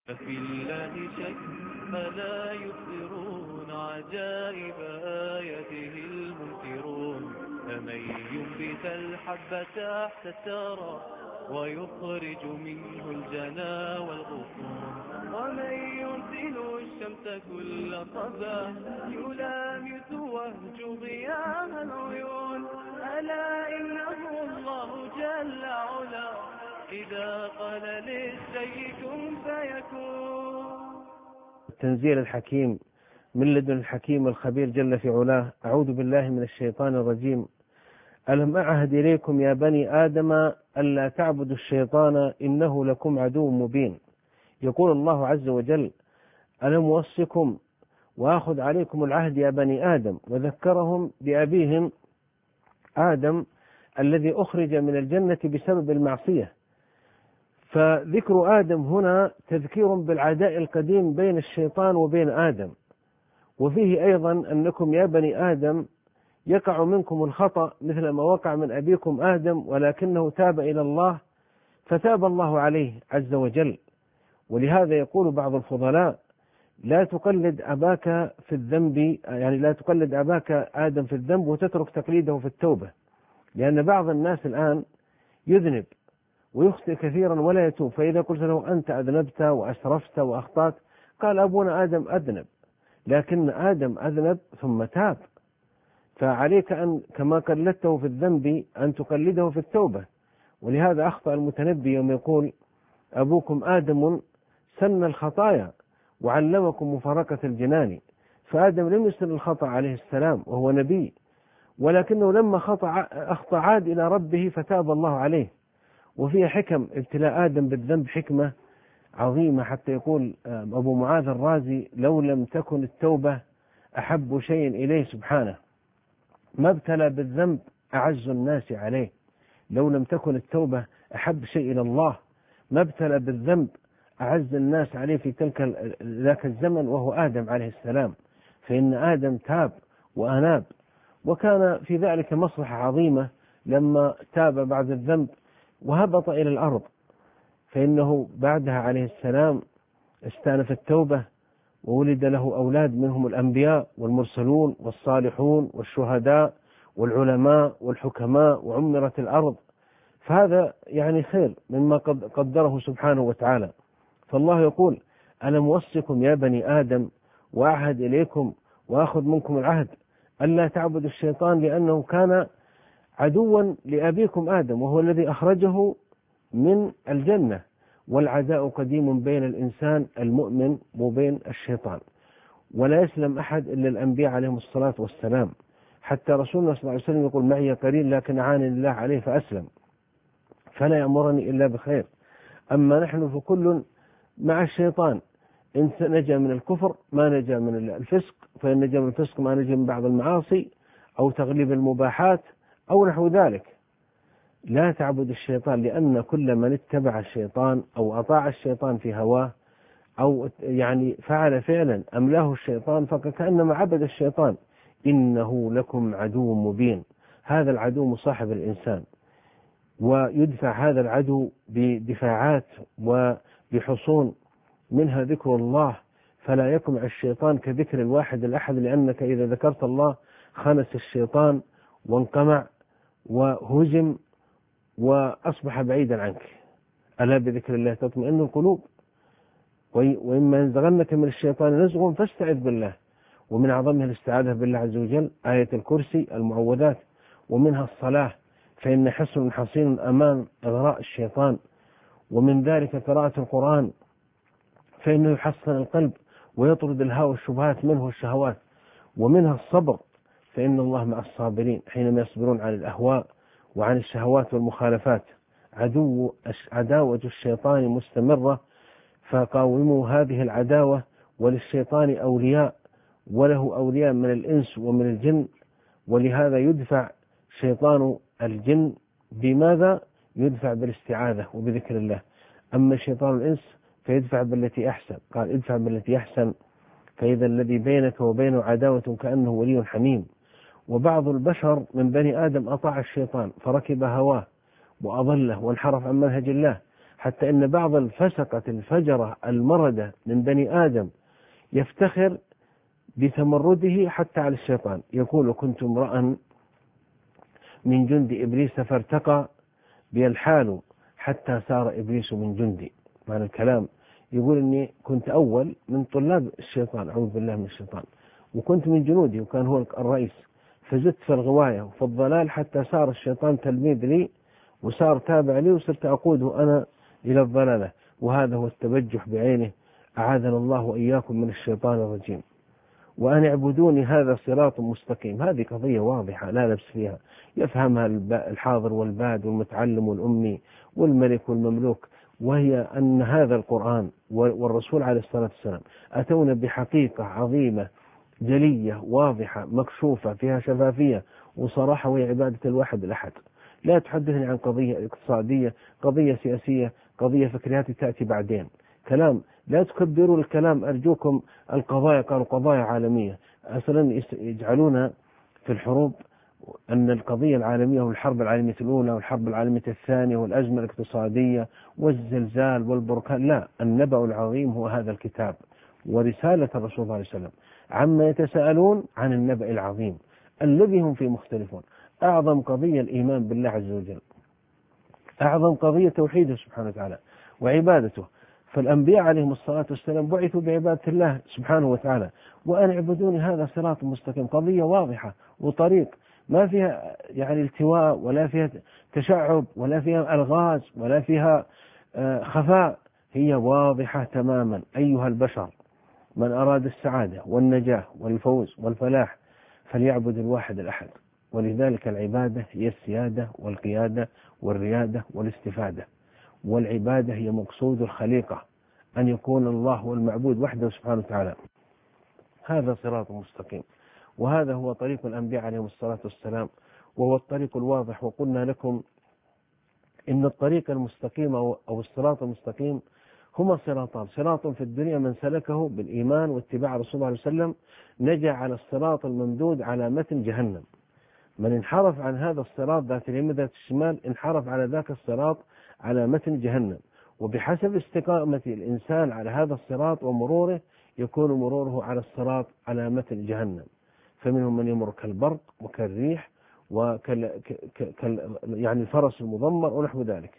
ففي الله شك فلا يبصرون عجائب آياته المنكرون. فمن ينبت الحب تحت الثرى ويخرج منه الجنا والغصون، ومن يرسل الشمس كل صباح يلامس وهج ضياء العيون. ألا إنه الله جل علا إذا قال للشيء كن فيكون. تنزيل الحكيم من لدن الحكيم الخبير جل في علاه. أعوذ بالله من الشيطان الرجيم. ألم أعهد إليكم يا بني آدم ألا تعبدوا الشيطان إنه لكم عدو مبين. يقول الله عز وجل: ألم أوصكم وأخذ عليكم العهد يا بني آدم، وذكرهم بأبيهم آدم الذي أخرج من الجنة بسبب المعصية. فذكر آدم هنا تذكير بالعداء القديم بين الشيطان وبين آدم، وفيه أيضا أنكم يا بني آدم يقع منكم الخطأ مثل ما وقع من أبيكم آدم، ولكنه تاب إلى الله فتاب الله عليه عز وجل. ولهذا يقول بعض الفضلاء: لا تقلد أباك في الذنب، يعني لا تقلد أباك آدم في الذنب وتترك تقليده في التوبة، لأن بعض الناس الآن يذنب ويخطئ كثيرا ولا يتوب، فإذا قلت له أنت أذنبت وأسرفت وأخطأت قال أبونا آدم أذنب، لكن آدم أذنب ثم تاب، فعليك أن كما قلدته في الذنب أن تقلده في التوبة. ولهذا أخطأ المتنبي يوم يقول: أبوكم آدم سن الخطايا وعلمكم مفارقة الجنان. فآدم لم يسن الخطأ عليه السلام وهو نبي، ولكنه لما أخطأ عاد إلى ربه فتاب الله عليه. وفي حكم ابتلاء آدم بالذنب حكمة عظيمة، حتى يقول أبو معاذ الرازي: لو لم تكن التوبة أحب شيء إليه سبحانه ما ابتلى بالذنب أعز الناس عليه. لو لم تكن التوبة أحب شيء إلى الله ما ابتلى بالذنب أعز الناس عليه في ذاك الزمن وهو آدم عليه السلام. فإن آدم تاب وأناب، وكان في ذلك مصلحة عظيمة لما تاب بعد الذنب وهبط إلى الأرض، فإنه بعدها عليه السلام استأنف التوبة وولد له أولاد منهم الأنبياء والمرسلون والصالحون والشهداء والعلماء والحكماء، وعمرت الأرض. فهذا يعني خير مما قدره سبحانه وتعالى. فالله يقول: ألم أوصكم يا بني آدم وأعهد إليكم وأخذ منكم العهد ألا تعبدوا الشيطان لأنه كان عدوا لأبيكم آدم وهو الذي أخرجه من الجنة. والعداء قديم بين الإنسان المؤمن وبين الشيطان، ولا يسلم أحد إلا الأنبياء عليهم الصلاة والسلام. حتى رسولنا صلى الله عليه وسلم يقول: معي قرين لكن أعانني الله عليه فأسلم، فلا يأمرني إلا بخير. أما نحن فكل مع الشيطان، إن نجا من الكفر ما نجا من الفسق، فإن نجا من الفسق ما نجا من بعض المعاصي أو تغليب المباحات أو نحو ذلك. لا تعبد الشيطان، لأن كل من اتبع الشيطان أو أطاع الشيطان في هواه أو يعني فعل فعلا أملاه الشيطان فكأنما عبد الشيطان. إنه لكم عدو مبين. هذا العدو مصاحب الإنسان، ويدفع هذا العدو بدفاعات وبحصون منها ذكر الله، فلا يقمع الشيطان كذكر الواحد الأحد، لأنك إذا ذكرت الله خنس الشيطان وانقمع وهزم وأصبح بعيدا عنك. ألا بذكر الله تطمئن القلوب. وإما ينزغنك من الشيطان نزغ فاستعذ بالله. ومن أعظمها الاستعاذة بالله عز وجل آية الكرسي المعوذات، ومنها الصلاة فإن حصن حصين أمام إغراء الشيطان. ومن ذلك قراءة القرآن فإنه يحصن القلب ويطرد الهوى والشبهات منه والشهوات. ومنها الصبر فإن الله مع الصابرين حينما يصبرون عن الأهواء وعن الشهوات والمخالفات. عداوة الشيطان مستمرة، فقاوموا هذه العداوة. وللشيطان أولياء، وله أولياء من الإنس ومن الجن. ولهذا يدفع شيطان الجن بماذا؟ يدفع بالاستعاذة وبذكر الله. أما شيطان الإنس فيدفع بالتي أحسن، قال: ادفع بالتي أحسن فإذا الذي بينك وبينه عداوة كأنه ولي حميم. وبعض البشر من بني آدم أطاع الشيطان فركب هواه وأضله وانحرف عن منهج الله، حتى إن بعض الفسقة الفجرة المردة من بني آدم يفتخر بتمرده حتى على الشيطان، يقول كنت امرأ من جند إبليس فارتقى بي الحال حتى صار إبليس من جندي. معنى الكلام يقول إني كنت أول من طلاب الشيطان، أعوذ بالله من الشيطان، وكنت من جنودي وكان هو الرئيس، فزدت في الغواية وفي الضلال حتى صار الشيطان تلميذ لي وصار تابع لي وصرت أقوده أنا إلى الضلالة. وهذا هو التبجح بعينه، أعاذنا الله وإياكم من الشيطان الرجيم. وأن اعبدوني هذا صراط مستقيم، هذه قضية واضحة لا لبس فيها، يفهمها الحاضر والباد والمتعلم والأمي والملك والمملوك، وهي أن هذا القرآن والرسول عليه الصلاة والسلام أتونا بحقيقة عظيمة جلية واضحة مكشوفة فيها شفافية وصراحة، وهي عبادة الواحد الأحد. لا تحدثني عن قضية اقتصادية، قضية سياسية، قضية فكريات تأتي بعدين، كلام لا تكبروا الكلام أرجوكم. القضايا قالوا قضايا عالمية، أصلا يجعلون في الحروب أن القضية العالمية والحرب العالمية الأولى والحرب العالمية الثانية والأزمة الاقتصادية والزلزال والبركان، لا، النبأ العظيم هو هذا الكتاب ورسالة الرسول صلى الله عليه وسلم عما يتساءلون عن النبأ العظيم الذي هم فيه مختلفون. أعظم قضية الإيمان بالله عز وجل، أعظم قضية توحيده سبحانه وتعالى وعبادته. فالأنبياء عليهم الصلاة والسلام بعثوا بعبادة الله سبحانه وتعالى، وأن اعبدوني هذا صراط مستقيم، قضية واضحة وطريق ما فيها يعني التواء ولا فيها تشعب ولا فيها ألغاز ولا فيها خفاء، هي واضحة تماما. أيها البشر، من أراد السعادة والنجاة والفوز والفلاح فليعبد الواحد الأحد. ولذلك العبادة هي السيادة والقيادة والريادة والاستفادة، والعبادة هي مقصود الخليقة، أن يكون الله هو المعبود وحده سبحانه وتعالى. هذا صراط مستقيم، وهذا هو طريق الأنبياء عليهم الصلاة والسلام، وهو الطريق الواضح. وقلنا لكم إن الطريق المستقيم أو الصراط المستقيم هما صراطان، صراط في الدنيا من سلكه بالإيمان واتباع رسول الله عليه وسلم نجا على الصراط الممدود على متن جهنم. من انحرف عن هذا الصراط ذات اليمين ذات الشمال انحرف على ذاك الصراط على متن جهنم. وبحسب استقامة الإنسان على هذا الصراط ومروره يكون مروره على الصراط على متن جهنم. فمنهم من يمر كالبرق وكالريح يعني الفرس المضمر ونحو ذلك.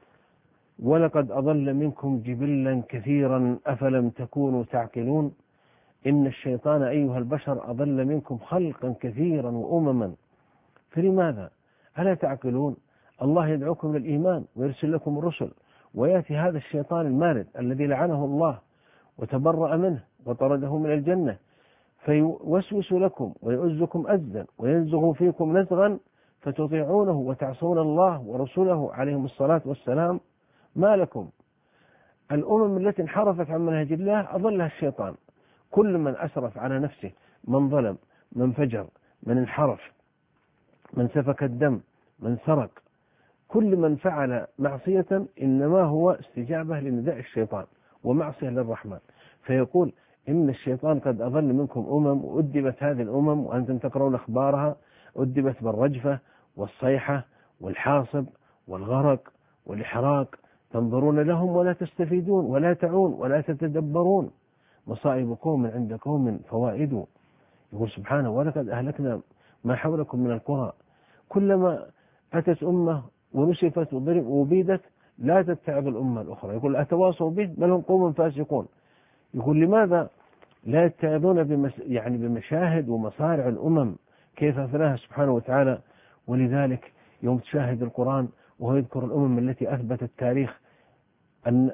ولقد أضل منكم جبلا كثيرا أفلم تكونوا تعقلون. إن الشيطان أيها البشر أضل منكم خلقا كثيرا وأمما، فلماذا؟ ألا تعقلون؟ الله يدعوكم للإيمان ويرسل لكم الرسل، ويأتي هذا الشيطان المارد الذي لعنه الله وتبرأ منه وطرده من الجنة فيوسوس لكم ويؤزكم أزا وينزغ فيكم نزغا فتطيعونه وتعصون الله ورسوله عليهم الصلاة والسلام. ما لكم؟ الأمم التي انحرفت عن منهج الله أضلها الشيطان. كل من أسرف على نفسه، من ظلم، من فجر، من انحرف، من سفك الدم، من سرق، كل من فعل معصية إنما هو استجابة لنداء الشيطان ومعصية للرحمن. فيقول إن الشيطان قد أضل منكم وأدبت هذه الأمم وأنتم تقرؤون أخبارها، أدبت بالرجفة والصيحة والحاصب والغرق والإحراق، تنظرون لهم ولا تستفيدون ولا تعون ولا تتدبرون. مصائب قوم عند قوم فوائد. يقول سبحانه ولقد أهلكنا ما حولكم من القرى. كلما أتت أمة ونسفت وبيدت لا تتعظ الأمة الأخرى. يقول أتواصوا به بل هم قوم فاسقون. يقول لماذا لا يتعظون بمشاهد ومصارع الأمم كيف أفناها سبحانه وتعالى؟ ولذلك يوم تشاهد القرآن وهو يذكر الأمم التي أثبت التاريخ أن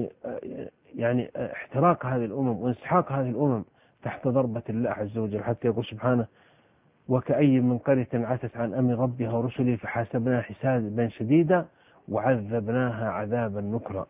يعني احتراق هذه الأمم وانسحاق هذه الأمم تحت ضربة الله عز وجل، حتى يقول سبحانه وكأي من قرية عتت عن أمر ربها ورسله فحاسبناها حسابا شديدا وعذبناها عذابا نكرا.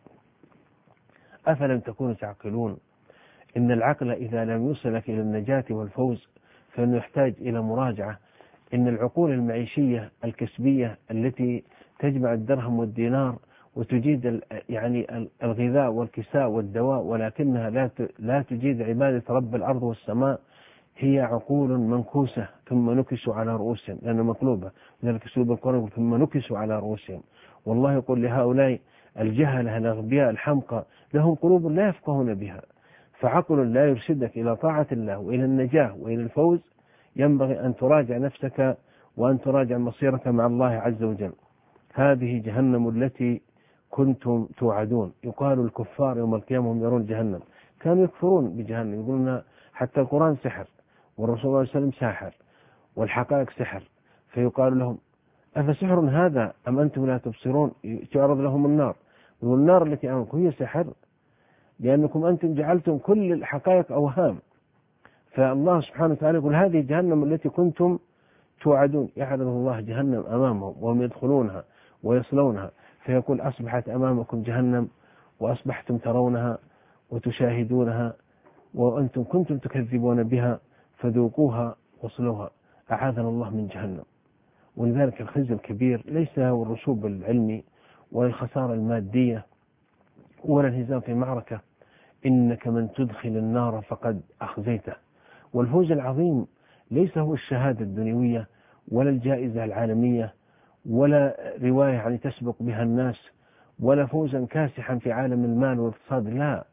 أفلم تكونوا تعقلون؟ إن العقل إذا لم يوصلك إلى النجاة والفوز فإنه يحتاج إلى مراجعة. إن العقول المعيشية الكسبية التي تجمع الدرهم والدينار وتجيد الغذاء والكساء والدواء ولكنها لا تجيد عبادة رب الأرض والسماء هي عقول منكوسة ثم نكسوا على رؤوسهم، لأنها مقلوبة. لذلك أسلوب القرآن ثم نكسوا على رؤوسهم. والله يقول لهؤلاء الجهلة الأغبياء الحمقى لهم قلوب لا يفقهون بها، فعقل لا يرشدك إلى طاعة الله وإلى النجاة وإلى الفوز. ينبغي أن تراجع نفسك وأن تراجع مصيرك مع الله عز وجل. هذه جهنم التي كنتم توعدون. يقال الكفار يوم القيامة هم يرون جهنم، كانوا يكفرون بجهنم، يقولون حتى القرآن سحر والرسول صلى الله عليه وسلم ساحر والحقائق سحر، فيقال لهم أفسحر هذا أم أنتم لا تبصرون؟ تعرض لهم النار، والنار التي أمامكم هي سحر لأنكم أنتم جعلتم كل الحقائق أوهام. فالله سبحانه وتعالى يقول هذه جهنم التي كنتم توعدون. يعرض الله جهنم أمامهم وهم يدخلونها ويصلونها، فيقول أصبحت أمامكم جهنم وأصبحتم ترونها وتشاهدونها وأنتم كنتم تكذبون بها فذوقوها واصلوها. أعاذنا الله من جهنم. ولذلك الخزي الكبير ليس هو الرسوب العلمي ولا الخسارة المادية ولا الهزام في معركة، إنك من تدخل النار فقد أخزيته. والفوز العظيم ليس هو الشهادة الدنيوية ولا الجائزة العالمية ولا رواية يعني تسبق بها الناس ولا فوزا كاسحا في عالم المال والاقتصاد، لا.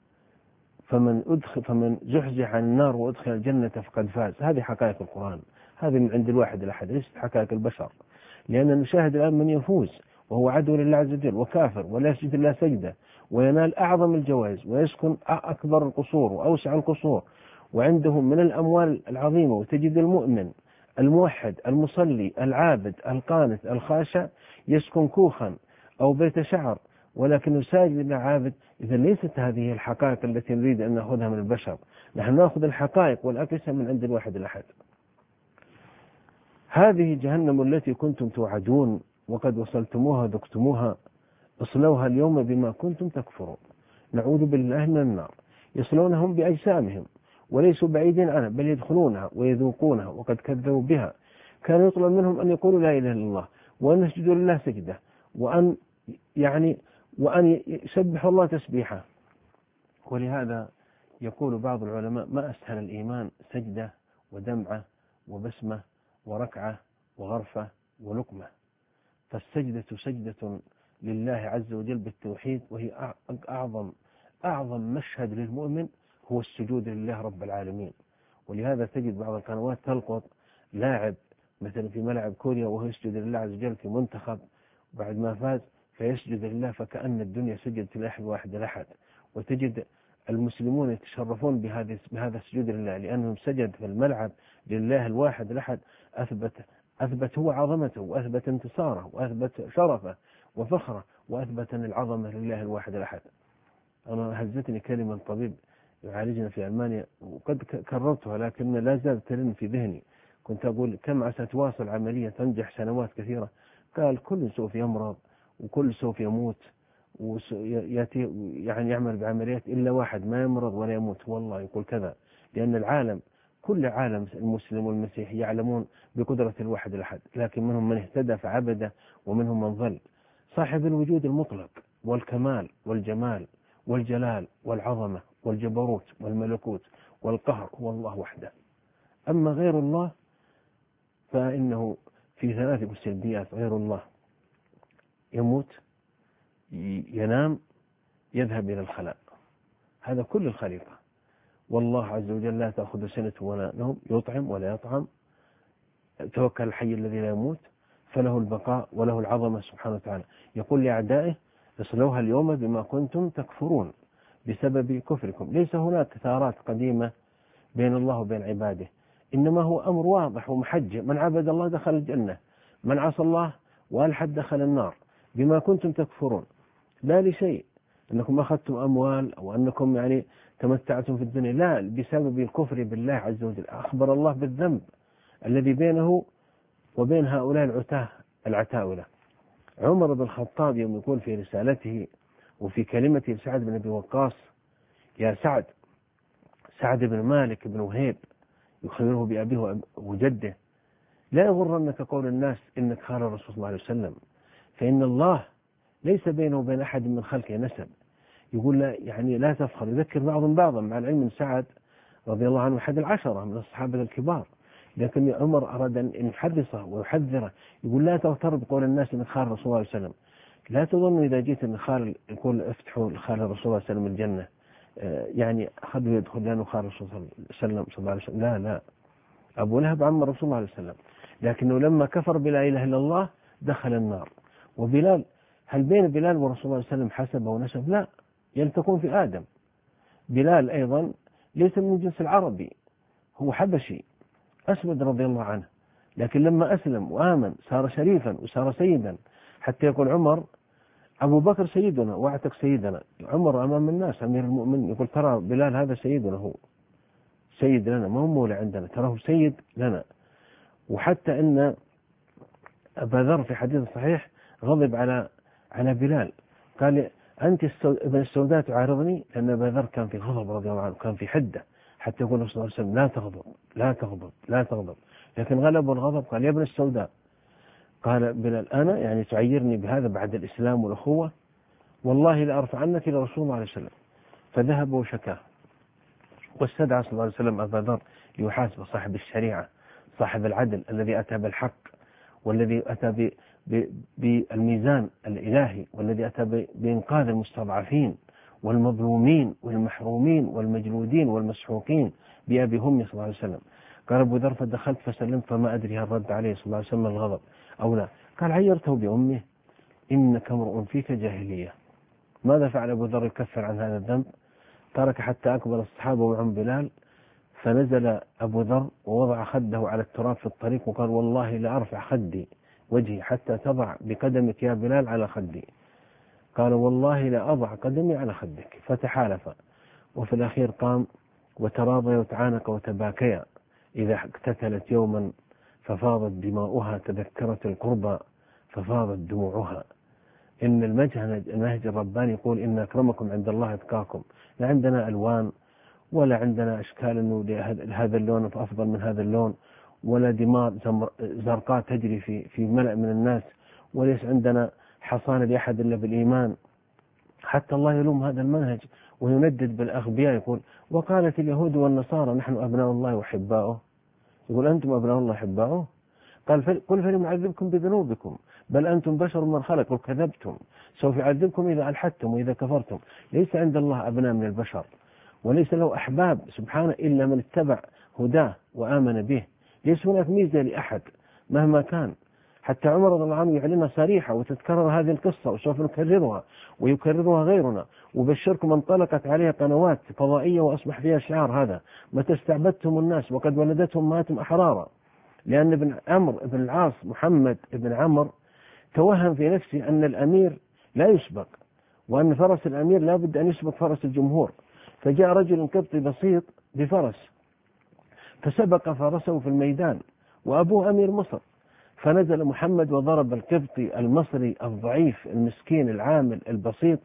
فمن زحزح عن النار وأدخل الجنة فقد فاز. هذه حقائق القرآن، هذه من عند الواحد الأحد، ليست حقائق البشر. لأن نشاهد الآن من يفوز وهو عدو لله عز وجل وكافر ولا يسجد إلا سجدة وينال أعظم الجوائز ويسكن أكبر القصور وأوسع القصور وعندهم من الأموال العظيمة، وتجد المؤمن الموحد المصلي العابد القانت الخاشع يسكن كوخا أو بيت شعر ولكنه ساجد لله عابد. إذا ليست هذه الحقائق التي نريد أن نأخذها من البشر، نحن نأخذ الحقائق والأقسام من عند الواحد الأحد. هذه جهنم التي كنتم توعدون وقد وصلتموها ذقتموها، اصلوها اليوم بما كنتم تكفرون. نعوذ بالله من النار. يصلونهم بأجسامهم وليسوا بعيدين عنها، بل يدخلونها ويذوقونها وقد كذبوا بها. كان يطلب منهم أن يقولوا لا إله إلا الله وأن يسجدوا لله سجدة وأن يسبحوا الله تسبيحا. ولهذا يقول بعض العلماء ما أسهل الإيمان سجدة ودمعة وبسمة وركعة وغرفة ولقمة. فالسجدة سجدة لله عز وجل بالتوحيد، وهي أعظم مشهد للمؤمن هو السجود لله رب العالمين. ولهذا تجد بعض القنوات تلقط لاعب مثلا في ملعب كوريا وهو يسجد لله عز وجل في منتخب، وبعد ما فاز فيسجد لله فكأن الدنيا سجدت لله الواحد الأحد. وتجد المسلمون يتشرفون بهذا السجود لله لأنهم سجد في الملعب لله الواحد الأحد، أثبت هو عظمته وأثبت انتصاره وأثبت شرفه وفخره وأثبت العظمة لله الواحد الأحد. أنا هزتني كلمة طبيب يعالجنا في ألمانيا وقد كررتها لكن لا زالت ترن في ذهني. كنت أقول كم عسى تواصل عملية تنجح سنوات كثيرة، قال كل سوف يمرض وكل سوف يموت ويأتي يعني يعمل بعمليات إلا واحد ما يمرض ولا يموت. والله يقول كذا، لأن العالم كل عالم المسلم والمسيحي يعلمون بقدرة الواحد الأحد، لكن منهم من اهتدى فعبده ومنهم من ظل. صاحب الوجود المطلق والكمال والجمال والجلال والعظمة والجبروت والملكوت والقهر هو الله وحده. أما غير الله فإنه في ثلاث سلبيات. غير الله يموت، ينام، يذهب إلى الخلاء، هذا كل الخليقة. والله عز وجل لا تأخذ سنة ولا نوم، يطعم ولا يطعم، توكل الحي الذي لا يموت، فله البقاء وله العظمة سبحانه وتعالى. يقول لأعدائه اصلوها اليوم بما كنتم تكفرون بسبب كفركم. ليس هناك ثارات قديمة بين الله وبين عباده، إنما هو أمر واضح ومحجم: من عبد الله دخل الجنة، من عصى الله وألحد دخل النار بما كنتم تكفرون. لا لشيء أنكم أخذتم أموال أو أنكم يعني تمتعتم في الدنيا، لا، بسبب الكفر بالله عز وجل. أخبر الله بالذنب الذي بينه وبين هؤلاء العتاولة. عمر بن الخطاب يوم يقول في رسالته وفي كلمته لسعد بن أبي وقاص: يا سعد بن مالك بن وهيب، يخبره بأبيه وجده: لا يغرنك قول الناس إنك خال الرسول صلى الله عليه وسلم، فإن الله ليس بينه وبين أحد من خلقه نسب. يقول لا تفخر. يذكر بعضهم بعضا، مع العلم من سعد رضي الله عنه أحد 10 من الصحابة الكبار، لكن عمر أراد أن يحدثه ويحذره. يقول لا تغتر بقول الناس إنك خال الرسول صلى الله عليه وسلم، لا تظن إذا جيت أن خال يقول افتحوا خال الرسول صلى الله عليه وسلم الجنة يعني أخذوا يدخل لأنه خال الرسول صلى الله عليه وسلم. لا لا، أبو لهب عم الرسول صلى الله عليه وسلم، لكنه لما كفر بلا إله إلا الله دخل النار. وبلال، هل بين بلال ورسول الله صلى الله عليه وسلم حسب أو نسب؟ لا، يلتقون في آدم. بلال أيضا ليس من الجنس العربي، هو حبشي أسود رضي الله عنه، لكن لما أسلم وآمن صار شريفا وصار سيدا، حتى يقول عمر أبو بكر سيدنا واعتق سيدنا. عمر أمام الناس أمير المؤمنين يقول ترى بلال هذا سيدنا، هو سيد لنا، ما هو مولى عندنا، تراه سيد لنا. وحتى أن أبا ذر في حديث صحيح غضب على بلال، قال أنت ابن السوداء تعارضني، لأن أبا ذر كان في غضب رضي الله عنه، كان في حدة، حتى يقول الرسول صلى الله عليه وسلم لا تغضب لا تغضب لا تغضب، لكن غلبه الغضب قال يا ابن السوداء. قال بلال أنا يعني تعيرني بهذا بعد الإسلام والأخوة؟ والله لأرفع عنك إلى رسول الله عليه وسلم. فذهب وشكاه، واستدعى صلى الله عليه وسلم أبا ذر ليحاسب صاحب الشريعة، صاحب العدل الذي أتى بالحق، والذي أتى بالميزان الإلهي، والذي أتى بإنقاذ المستضعفين والمظلومين والمحرومين والمجلودين والمسحوقين بأبي هم صلى الله عليه وسلم. قال أبو ذر فدخلت فسلمت فما أدري هل رد عليه صلى الله عليه وسلم الغضب أو لا. قال عيرته بأمه إنك امرؤ فيك جاهلية. ماذا فعل أبو ذر يكفر عن هذا الذنب؟ ترك حتى أقبل الصحابة ومعهم بلال، فنزل أبو ذر ووضع خده على التراب في الطريق وقال والله لأرفع خدي وجهي حتى تضع بقدمك يا بلال على خدي. قال والله لأضع قدمي على خدك. فتحالف، وفي الأخير قام وتراضيا وتعانق وتباكيا. إذا اقتتلت يوما ففاضت دماؤها تذكرت القربى ففاضت دموعها. إن المنهج الرباني يقول إن أكرمكم عند الله أتقاكم. لا عندنا ألوان، ولا عندنا أشكال أنه هذا اللون أفضل من هذا اللون، ولا دماء زرقاء تجري في ملأ من الناس، وليس عندنا حصانة لأحد إلا بالإيمان. حتى الله يلوم هذا المنهج ويندد بالأغبياء، يقول وقالت اليهود والنصارى نحن أبناء الله وحباؤه. يقول أنتم أبناء الله وحباؤه؟ قال قل فلم يعذبكم بذنوبكم بل أنتم بشر من خلق. قل كذبتم، سوف يعذبكم إذا ألحدتم وإذا كفرتم. ليس عند الله أبناء من البشر، وليس له أحباب سبحانه إلا من اتبع هداه وآمن به. ليس هناك ميزة لأحد مهما كان. حتى عمر رضي الله عنه يعلنها صريحة، وتتكرر هذه القصة وسوف نكررها ويكررها غيرنا. وبشركم انطلقت عليها قنوات فضائية وأصبح فيها شعار هذا متى استعبدتم الناس وقد ولدتهم ماتم أحرارا. لأن ابن عمرو بن العاص محمد بن عمرو توهم في نفسه أن الأمير لا يسبق، وأن فرس الأمير لا بد أن يسبق فرس الجمهور. فجاء رجل قبطي بسيط بفرس فسبق فرسه في الميدان وأبوه أمير مصر، فنزل محمد وضرب القبطي المصري الضعيف المسكين العامل البسيط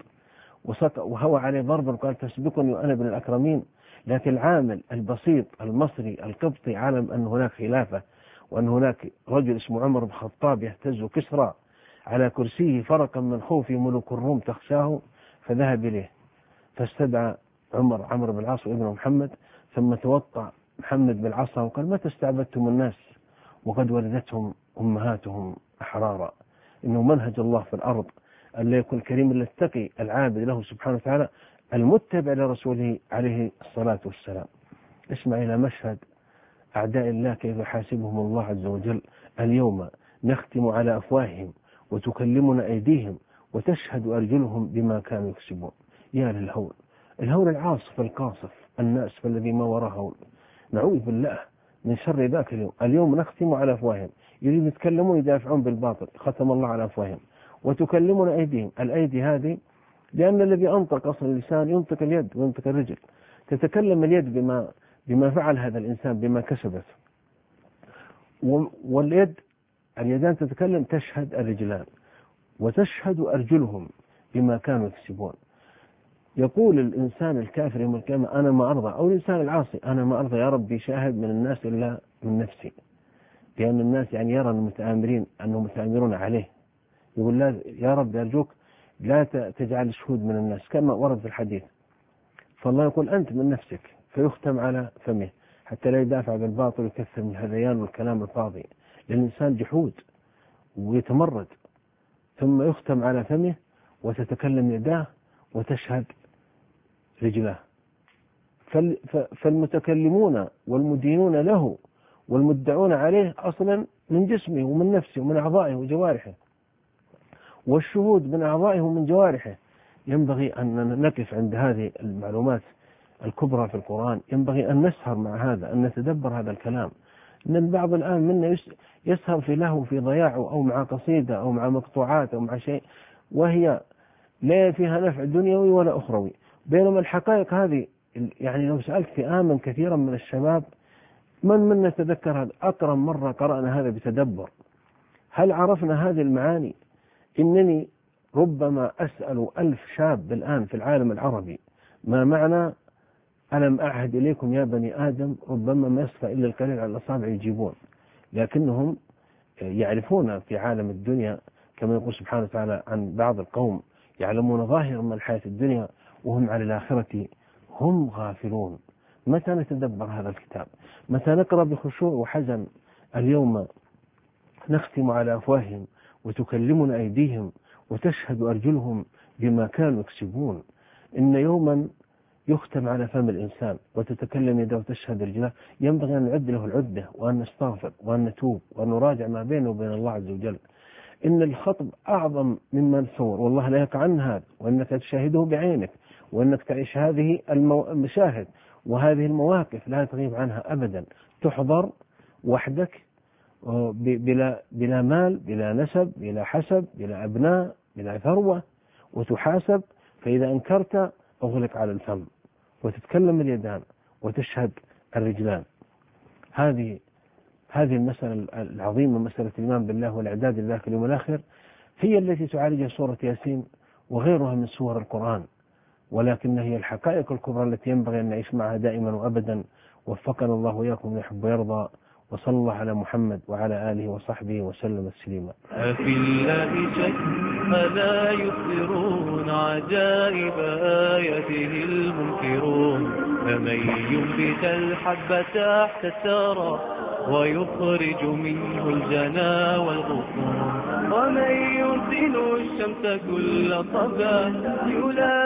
وهوى عليه ضربا وقال تسبقني وأنا ابن الأكرمين. لكن العامل البسيط المصري القبطي علم أن هناك خلافة، وأن هناك رجل اسمه عمر بن الخطاب يهتز كسرى على كرسيه فرقا من خوف ملوك الروم تخشاه، فذهب إليه فاستدعى عمرو بن العاص وابنه محمد، ثم توقع محمد بالعصا وقال متى استعبدتم الناس وقد ولدتهم أمهاتهم أحرارا. إنه منهج الله في الأرض أن يكون الكريم الاتقي العابد له سبحانه وتعالى المتبع لرسوله عليه الصلاة والسلام. اسمع إلى مشهد أعداء الله كيف يحاسبهم الله عز وجل. اليوم نختم على أفواههم وتكلمنا أيديهم وتشهد أرجلهم بما كانوا يكسبون. يا للهول، الهول العاصف القاصف الناسف الذي ما وراءه. نعوذ بالله من شر ذاك اليوم. اليوم نختم على أفواههم، يريد يتكلمون يدافعون بالباطل، ختم الله على أفواههم وتكلمنا أيديهم. الأيدي هذه لأن الذي أنطق أصل اللسان ينطق اليد وينطق الرجل. تتكلم اليد بما فعل هذا الإنسان بما كسبت، اليدان تتكلم تشهد الرجلان وتشهد أرجلهم بما كانوا يكسبون. يقول الإنسان الكافر يوم القيامة أنا ما أرضى، أو الإنسان العاصي أنا ما أرضى يا ربي شاهد من الناس إلا من نفسي، لأن الناس يعني يرى المتآمرين أنهم متآمرون عليه. يقول لا يا رب أرجوك لا تجعل الشهود من الناس كما ورد في الحديث. فالله يقول أنت من نفسك، فيختم على فمه حتى لا يدافع بالباطل ويكثر من الهذيان والكلام الفاضي. للإنسان جحود ويتمرد، ثم يختم على فمه وتتكلم يداه وتشهد رجلاه. فالمتكلمون والمدينون له والمدعون عليه أصلا من جسمه ومن نفسه ومن أعضائه وجوارحه، والشهود من أعضائه ومن جوارحه. ينبغي أن نقف عند هذه المعلومات الكبرى في القرآن، ينبغي أن نسهر مع هذا، أن نتدبر هذا الكلام. إن البعض الآن منا يسهر في له في ضياعه، أو مع قصيدة أو مع مقطوعات أو مع شيء وهي لا فيها نفع دنيوي ولا أخروي، بينما الحقائق هذه يعني لو سألت فئاما كثيرا من الشباب من منا تذكر هذا؟ أكرم مرة قرأنا هذا بتدبر، هل عرفنا هذه المعاني؟ إنني ربما أسأل 1000 شاب الآن في العالم العربي ما معنى ألم أعهد إليكم يا بني آدم، ربما ما يصفى إلا القليل على الأصابع يجيبون، لكنهم يعرفون في عالم الدنيا كما يقول سبحانه وتعالى عن بعض القوم يعلمون ظاهرا من الحياة الدنيا وهم على الآخرة هم غافلون. متى نتدبر هذا الكتاب؟ متى نقرأ بخشوع وحزن اليوم نختم على أفواههم وتكلمنا أيديهم وتشهد أرجلهم بما كانوا يكسبون؟ إن يوما يختم على فم الإنسان وتتكلم يده وتشهد رجله، ينبغي أن نعد له العدة وأن نستغفر وأن نتوب وأن نراجع ما بينه وبين الله عز وجل. إن الخطب أعظم مما نتصور، والله لا يقع عن هذا، وأنك تشاهده بعينك وأنك تعيش هذه المشاهد وهذه المواقف لا تغيب عنها أبدا، تحضر وحدك بلا مال بلا نسب بلا حسب بلا أبناء بلا ثروة، وتحاسب، فإذا أنكرت أغلق على الفم وتتكلم اليدان وتشهد الرجلان. هذه المسألة العظيمة، مسألة الإيمان بالله والإعداد لله في اليوم الآخر، هي التي تعالجها سورة ياسين وغيرها من سور القرآن، ولكن هي الحقائق الكبرى التي ينبغي أن نعيش معها دائما وأبدا. وفقنا الله وإياكم يحب ويرضى، وصلى الله على محمد وعلى آله وصحبه وسلم تسليما. أفي الله شك فلا يصرون عجائب آياته المنكرون، فمن ينبت الحب تحت الثرى ويخرج منه الجنا والغصون، ومن يرسل الشمس كل صباح